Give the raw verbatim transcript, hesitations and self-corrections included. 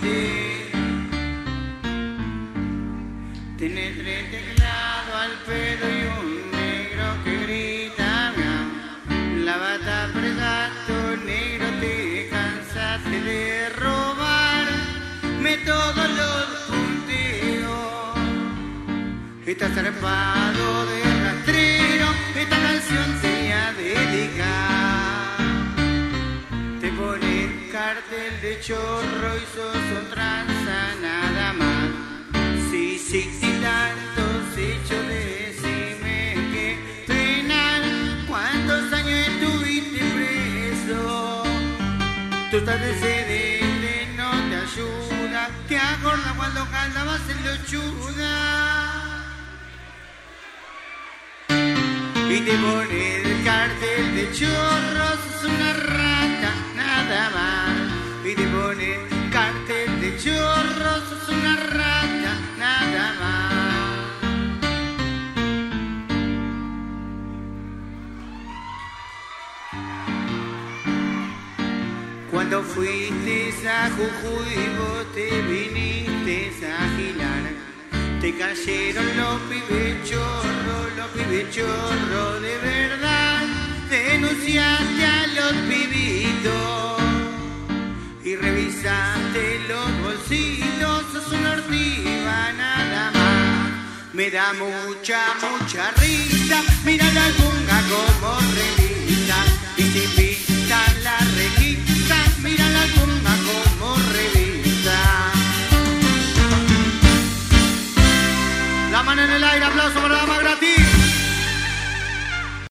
ti. Tiene tres teclados al pedo y un negro que grita miau. La bata por gato negro, te cansaste de robarme todos los punteos. Estás zarpado de rastrero, esta canción te voy a dedicar. Te pone cartel de chorro y sos un tranza nada más. Sí, sí, sí, tantos hechos, decime que penal. ¿Cuántos años estuviste preso? Tu antecedente no te ayuda. ¿Te acuerdas cuando cantabas en Lochuda? Y te pone el cartel de chorros, sos una rata, nada más. Y te pone el cartel de chorros, sos una rata, nada más. Cuando fuiste a Jujuy vos te viniste a girar. Te cayeron los pibes chorros, los pibes chorros de verdad. Denunciaste a los pibitos y revisaste los bolsillos. Sos una ortiva nada más. Me da mucha, mucha risa. Mira la bunga como revisa. Y si pintan la rejita, mira la bunga como revisa. La mano en el aire, aplauso para